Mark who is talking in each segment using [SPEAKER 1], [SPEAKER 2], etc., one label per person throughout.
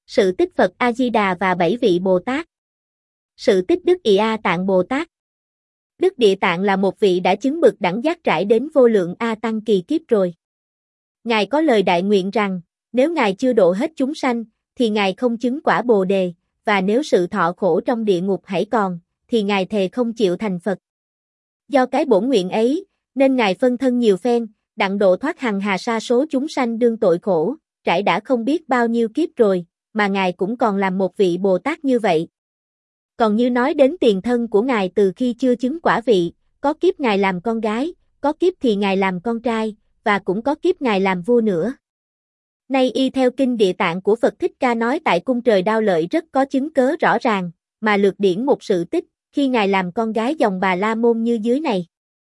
[SPEAKER 1] Sự tích Phật A-di-đà và 7 vị Bồ Tát. Sự tích Đức Ị A Tạng Bồ Tát. Đức Địa Tạng là một vị đã chứng bực đẳng giác trải đến vô lượng A Tăng kỳ kiếp rồi. Ngài có lời đại nguyện rằng, nếu Ngài chưa độ hết chúng sanh, thì Ngài không chứng quả Bồ Đề, và nếu sự thọ khổ trong địa ngục hãy còn, thì Ngài thề không chịu thành Phật. Do cái bổn nguyện ấy, nên Ngài phân thân nhiều phen, đặng độ thoát hằng hà sa số chúng sanh đương tội khổ, trải đã không biết bao nhiêu kiếp rồi, mà Ngài cũng còn làm một vị Bồ Tát như vậy. Còn như nói đến tiền thân của Ngài từ khi chưa chứng quả vị, có kiếp Ngài làm con gái, có kiếp thì Ngài làm con trai, và cũng có kiếp Ngài làm vua nữa. Nay y theo kinh Địa Tạng của Phật Thích Ca nói tại cung trời Đao Lợi rất có chứng cớ rõ ràng, mà lược điển một sự tích, khi Ngài làm con gái dòng Bà La Môn như dưới này.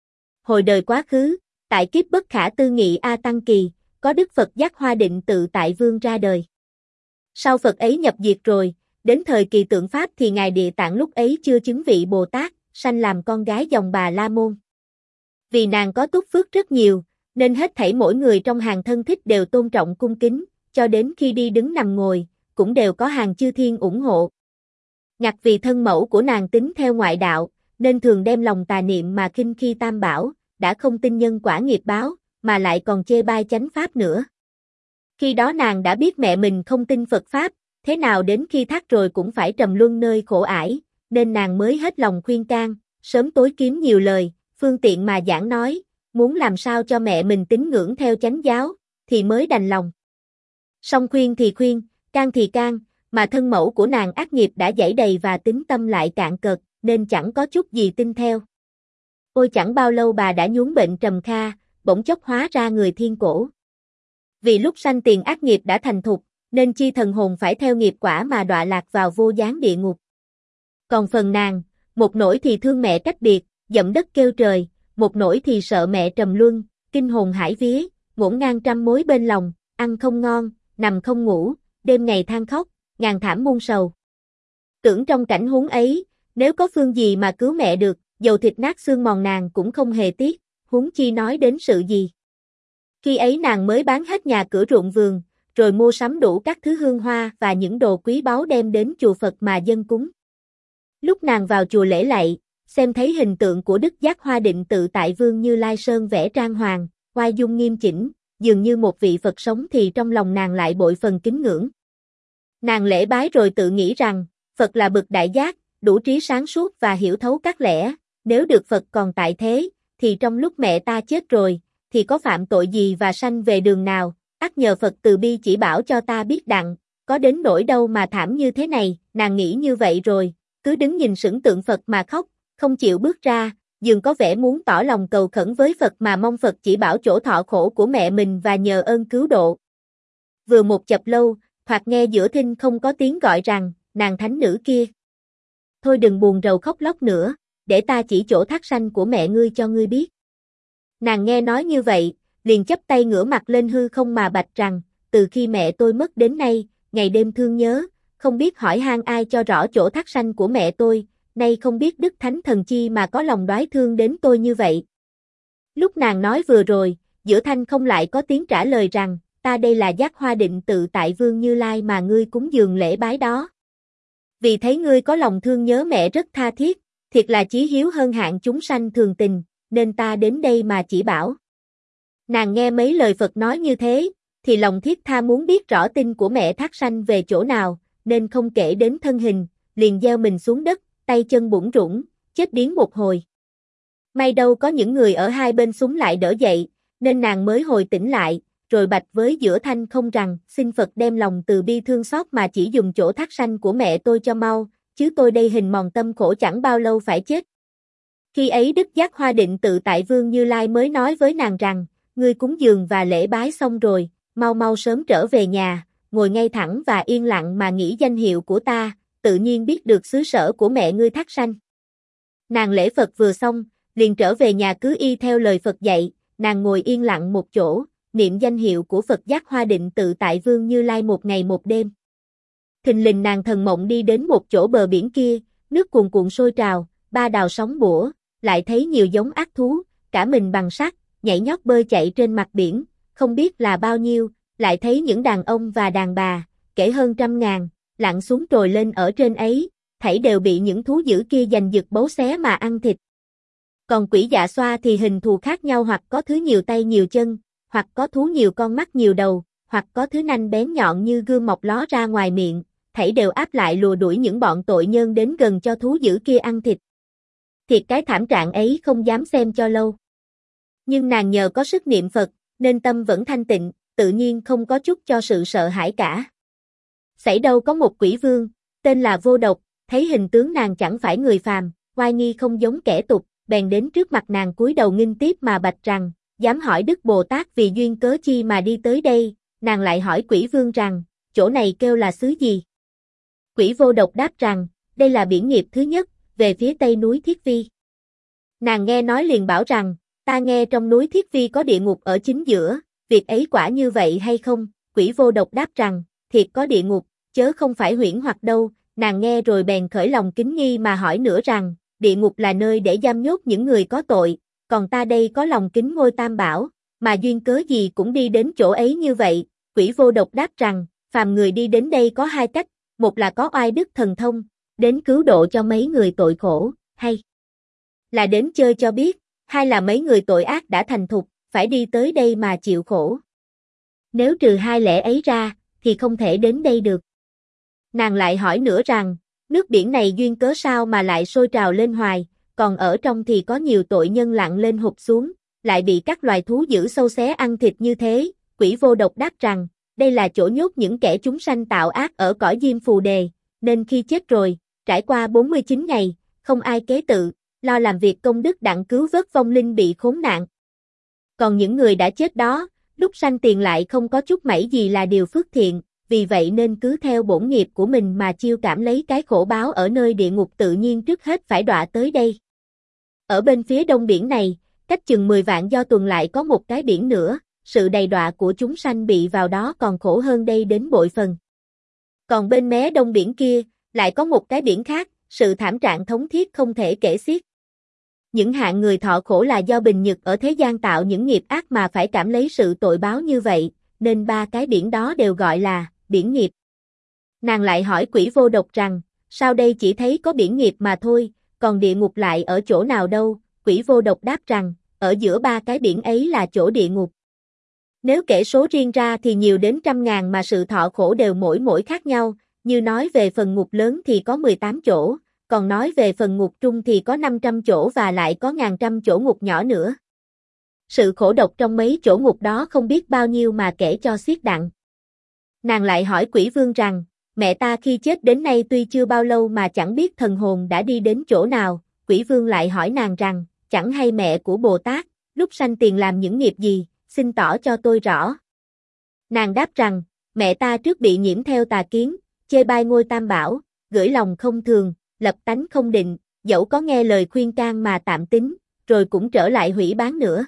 [SPEAKER 1] Hồi đời quá khứ, tại kiếp bất khả tư nghị A Tăng kỳ, có Đức Phật Giác Hoa Định Tự Tại Vương ra đời. Sau Phật ấy nhập diệt rồi, đến thời kỳ tượng Pháp thì Ngài Địa Tạng lúc ấy chưa chứng vị Bồ Tát, sanh làm con gái dòng Bà La Môn. Vì nàng có túc phước rất nhiều, nên hết thảy mỗi người trong hàng thân thích đều tôn trọng cung kính, cho đến khi đi đứng nằm ngồi, cũng đều có hàng chư thiên ủng hộ. Ngặt vì thân mẫu của nàng tín theo ngoại đạo, nên thường đem lòng tà niệm mà khinh khi tam bảo, đã không tin nhân quả nghiệp báo, mà lại còn chê bai chánh pháp nữa. Khi đó nàng đã biết mẹ mình không tin Phật Pháp, thế nào đến khi thác rồi cũng phải trầm luân nơi khổ ải, nên nàng mới hết lòng khuyên can, sớm tối kiếm nhiều lời, phương tiện mà giảng nói, muốn làm sao cho mẹ mình tín ngưỡng theo chánh giáo, thì mới đành lòng. Song khuyên thì khuyên, can thì can, mà thân mẫu của nàng ác nghiệp đã dẫy đầy và tín tâm lại cạn cợt, nên chẳng có chút gì tin theo. Ôi chẳng bao lâu bà đã nhuốm bệnh trầm kha, bỗng chốc hóa ra người thiên cổ. Vì lúc sanh tiền ác nghiệp đã thành thục, nên chi thần hồn phải theo nghiệp quả mà đọa lạc vào vô gián địa ngục. Còn phần nàng, một nỗi thì thương mẹ cách biệt, dậm đất kêu trời, một nỗi thì sợ mẹ trầm luân, kinh hồn hải vía, ngổn ngang trăm mối bên lòng, ăn không ngon, nằm không ngủ, đêm ngày than khóc, ngàn thảm muôn sầu. Tưởng trong cảnh huống ấy, nếu có phương gì mà cứu mẹ được, dầu thịt nát xương mòn nàng cũng không hề tiếc, huống chi nói đến sự gì. Khi ấy nàng mới bán hết nhà cửa ruộng vườn, rồi mua sắm đủ các thứ hương hoa và những đồ quý báu đem đến chùa Phật mà dâng cúng. Lúc nàng vào chùa lễ lạy, xem thấy hình tượng của Đức Giác Hoa Định Tự Tại Vương Như Lai Sơn vẽ trang hoàng, oai dung nghiêm chỉnh, dường như một vị Phật sống thì trong lòng nàng lại bội phần kính ngưỡng. Nàng lễ bái rồi tự nghĩ rằng, Phật là bậc đại giác, đủ trí sáng suốt và hiểu thấu các lẽ, nếu được Phật còn tại thế, thì trong lúc mẹ ta chết rồi, thì có phạm tội gì và sanh về đường nào, ắt nhờ Phật từ bi chỉ bảo cho ta biết đặng, có đến nỗi đâu mà thảm như thế này, nàng nghĩ như vậy rồi, cứ đứng nhìn sững tượng Phật mà khóc, không chịu bước ra, dường có vẻ muốn tỏ lòng cầu khẩn với Phật mà mong Phật chỉ bảo chỗ thọ khổ của mẹ mình và nhờ ơn cứu độ. Vừa một chập lâu, thoạt nghe giữa thinh không có tiếng gọi rằng, nàng thánh nữ kia. Thôi đừng buồn rầu khóc lóc nữa, để ta chỉ chỗ thác sanh của mẹ ngươi cho ngươi biết. Nàng nghe nói như vậy, liền chắp tay ngửa mặt lên hư không mà bạch rằng, từ khi mẹ tôi mất đến nay, ngày đêm thương nhớ, không biết hỏi han ai cho rõ chỗ thác sanh của mẹ tôi, nay không biết Đức Thánh Thần chi mà có lòng đoái thương đến tôi như vậy. Lúc nàng nói vừa rồi, giữa thanh không lại có tiếng trả lời rằng, ta đây là Giác Hoa Định Tự Tại Vương Như Lai mà ngươi cúng dường lễ bái đó. Vì thấy ngươi có lòng thương nhớ mẹ rất tha thiết, thiệt là chí hiếu hơn hạng chúng sanh thường tình, nên ta đến đây mà chỉ bảo. Nàng nghe mấy lời Phật nói như thế, thì lòng thiết tha muốn biết rõ tin của mẹ thác sanh về chỗ nào, nên không kể đến thân hình, liền gieo mình xuống đất, tay chân bủn rủn, chết điếng một hồi. May đâu có những người ở hai bên súng lại đỡ dậy, nên nàng mới hồi tỉnh lại, rồi bạch với giữa thanh không rằng, xin Phật đem lòng từ bi thương xót mà chỉ dùng chỗ thác sanh của mẹ tôi cho mau, chứ tôi đây hình mòn tâm khổ chẳng bao lâu phải chết. Khi ấy Đức Giác Hoa Định Tự Tại Vương Như Lai mới nói với nàng rằng, ngươi cúng dường và lễ bái xong rồi, mau mau sớm trở về nhà, ngồi ngay thẳng và yên lặng mà nghĩ danh hiệu của ta, tự nhiên biết được xứ sở của mẹ ngươi thác sanh. Nàng lễ Phật vừa xong, liền trở về nhà cứ y theo lời Phật dạy, nàng ngồi yên lặng một chỗ, niệm danh hiệu của Phật Giác Hoa Định Tự Tại Vương Như Lai một ngày một đêm. Thình lình nàng thần mộng đi đến một chỗ bờ biển kia, nước cuồn cuộn sôi trào, ba đào sóng bủa, lại thấy nhiều giống ác thú, cả mình bằng sắt, nhảy nhót bơi chạy trên mặt biển, không biết là bao nhiêu, lại thấy những đàn ông và đàn bà, kể hơn 100.000, lặn xuống trồi lên ở trên ấy, thảy đều bị những thú dữ kia giành giật bấu xé mà ăn thịt. Còn quỷ dạ xoa thì hình thù khác nhau, hoặc có thứ nhiều tay nhiều chân, hoặc có thú nhiều con mắt nhiều đầu, hoặc có thứ nanh bén nhọn như gươm mọc ló ra ngoài miệng, thảy đều áp lại lùa đuổi những bọn tội nhân đến gần cho thú dữ kia ăn thịt. Thiệt cái thảm trạng ấy không dám xem cho lâu. Nhưng nàng nhờ có sức niệm Phật, nên tâm vẫn thanh tịnh, tự nhiên không có chút cho sự sợ hãi cả. Xảy đâu có một quỷ vương, tên là Vô Độc, thấy hình tướng nàng chẳng phải người phàm, oai nghi không giống kẻ tục, bèn đến trước mặt nàng cúi đầu nghinh tiếp mà bạch rằng, dám hỏi Đức Bồ Tát vì duyên cớ chi mà đi tới đây. Nàng lại hỏi quỷ vương rằng, chỗ này kêu là xứ gì? Quỷ Vô Độc đáp rằng, đây là biển nghiệp thứ nhất, về phía tây núi Thiết Vi. Nàng nghe nói liền bảo rằng, ta nghe trong núi Thiết Vi có địa ngục ở chính giữa, việc ấy quả như vậy hay không? Quỷ Vô Độc đáp rằng, thiệt có địa ngục, chớ không phải huyễn hoặc đâu. Nàng nghe rồi bèn khởi lòng kính nghi mà hỏi nữa rằng, địa ngục là nơi để giam nhốt những người có tội, còn ta đây có lòng kính ngôi Tam Bảo, mà duyên cớ gì cũng đi đến chỗ ấy như vậy? Quỷ Vô Độc đáp rằng, phàm người đi đến đây có hai cách, một là có oai đức thần thông, đến cứu độ cho mấy người tội khổ, hay là đến chơi cho biết, hai là mấy người tội ác đã thành thục, phải đi tới đây mà chịu khổ. Nếu trừ hai lẽ ấy ra, thì không thể đến đây được. Nàng lại hỏi nữa rằng, nước biển này duyên cớ sao mà lại sôi trào lên hoài, còn ở trong thì có nhiều tội nhân lặn lên hụp xuống, lại bị các loài thú dữ sâu xé ăn thịt như thế. Quỷ Vô Độc đáp rằng, đây là chỗ nhốt những kẻ chúng sanh tạo ác ở cõi Diêm Phù Đề, nên khi chết rồi, trải qua 49 ngày, không ai kế tự, lo làm việc công đức đặng cứu vớt vong linh bị khốn nạn. Còn những người đã chết đó, lúc sanh tiền lại không có chút mảy gì là điều phước thiện, vì vậy nên cứ theo bổn nghiệp của mình mà chiêu cảm lấy cái khổ báo ở nơi địa ngục, tự nhiên trước hết phải đọa tới đây. Ở bên phía đông biển này, cách chừng 10 vạn do tuần lại có một cái biển nữa, sự đầy đọa của chúng sanh bị vào đó còn khổ hơn đây đến bội phần. Còn bên mé đông biển kia, lại có một cái biển khác, sự thảm trạng thống thiết không thể kể xiết. Những hạng người thọ khổ là do bình nhật ở thế gian tạo những nghiệp ác mà phải cảm lấy sự tội báo như vậy, nên ba cái biển đó đều gọi là biển nghiệp. Nàng lại hỏi quỷ Vô Độc rằng, sao đây chỉ thấy có biển nghiệp mà thôi, còn địa ngục lại ở chỗ nào đâu? Quỷ Vô Độc đáp rằng, ở giữa ba cái biển ấy là chỗ địa ngục. Nếu kể số riêng ra thì nhiều đến 100.000 mà sự thọ khổ đều mỗi khác nhau, như nói về phần ngục lớn thì có 18 chỗ, còn nói về phần ngục trung thì có 500 chỗ và lại có ngàn trăm chỗ ngục nhỏ nữa. Sự khổ độc trong mấy chỗ ngục đó không biết bao nhiêu mà kể cho xiết đặng. Nàng lại hỏi quỷ vương rằng, mẹ ta khi chết đến nay tuy chưa bao lâu mà chẳng biết thần hồn đã đi đến chỗ nào. Quỷ vương lại hỏi nàng rằng, chẳng hay mẹ của Bồ Tát, lúc sanh tiền làm những nghiệp gì, xin tỏ cho tôi rõ. Nàng đáp rằng, mẹ ta trước bị nhiễm theo tà kiến, chê bai ngôi Tam Bảo, gửi lòng không thường, lập tánh không định, dẫu có nghe lời khuyên can mà tạm tín, rồi cũng trở lại hủy bán nữa.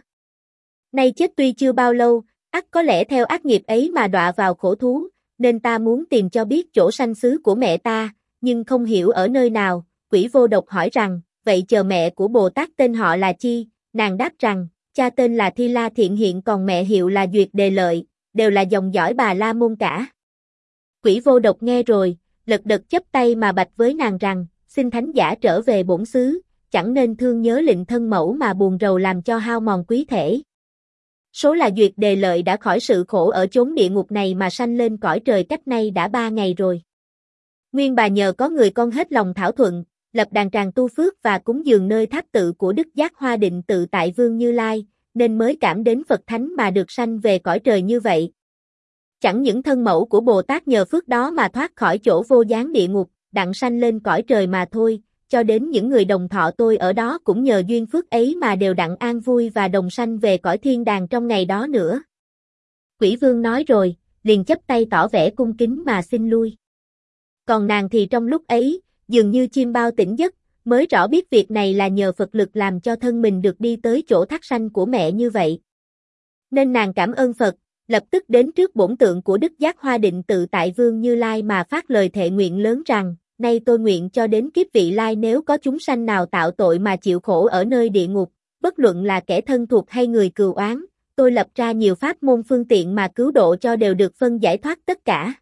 [SPEAKER 1] Nay chết tuy chưa bao lâu, ắt có lẽ theo ác nghiệp ấy mà đọa vào khổ thú, nên ta muốn tìm cho biết chỗ sanh xứ của mẹ ta, nhưng không hiểu ở nơi nào. Quỷ Vô Độc hỏi rằng, vậy chờ mẹ của Bồ Tát tên họ là chi? Nàng đáp rằng, cha tên là Thi La Thiện Hiện, còn mẹ hiệu là Duyệt Đề Lợi, đều là dòng dõi Bà La Môn cả. Quỷ Vô Độc nghe rồi, lật đật chắp tay mà bạch với nàng rằng, xin thánh giả trở về bổn xứ, chẳng nên thương nhớ lịnh thân mẫu mà buồn rầu làm cho hao mòn quý thể. Số là Duyệt Đề Lợi đã khỏi sự khổ ở chốn địa ngục này mà sanh lên cõi trời cách nay đã 3 ngày rồi. Nguyên bà nhờ có người con hết lòng thảo thuận, lập đàn tràng tu phước và cúng dường nơi tháp tự của Đức Giác Hoa Định Tự tại Vương Như Lai, nên mới cảm đến Phật Thánh mà được sanh về cõi trời như vậy. Chẳng những thân mẫu của Bồ Tát nhờ phước đó mà thoát khỏi chỗ vô gián địa ngục, đặng sanh lên cõi trời mà thôi, cho đến những người đồng thọ tôi ở đó cũng nhờ duyên phước ấy mà đều đặng an vui và đồng sanh về cõi thiên đàng trong ngày đó nữa. Quỷ vương nói rồi, liền chắp tay tỏ vẻ cung kính mà xin lui. Còn nàng thì trong lúc ấy, dường như chim bao tỉnh giấc, mới rõ biết việc này là nhờ Phật lực làm cho thân mình được đi tới chỗ thác sanh của mẹ như vậy. Nên nàng cảm ơn Phật, lập tức đến trước bổn tượng của Đức Giác Hoa Định Tự tại Vương Như Lai mà phát lời thệ nguyện lớn rằng, nay tôi nguyện cho đến kiếp vị lai nếu có chúng sanh nào tạo tội mà chịu khổ ở nơi địa ngục, bất luận là kẻ thân thuộc hay người cừu oán, tôi lập ra nhiều pháp môn phương tiện mà cứu độ cho đều được phân giải thoát tất cả.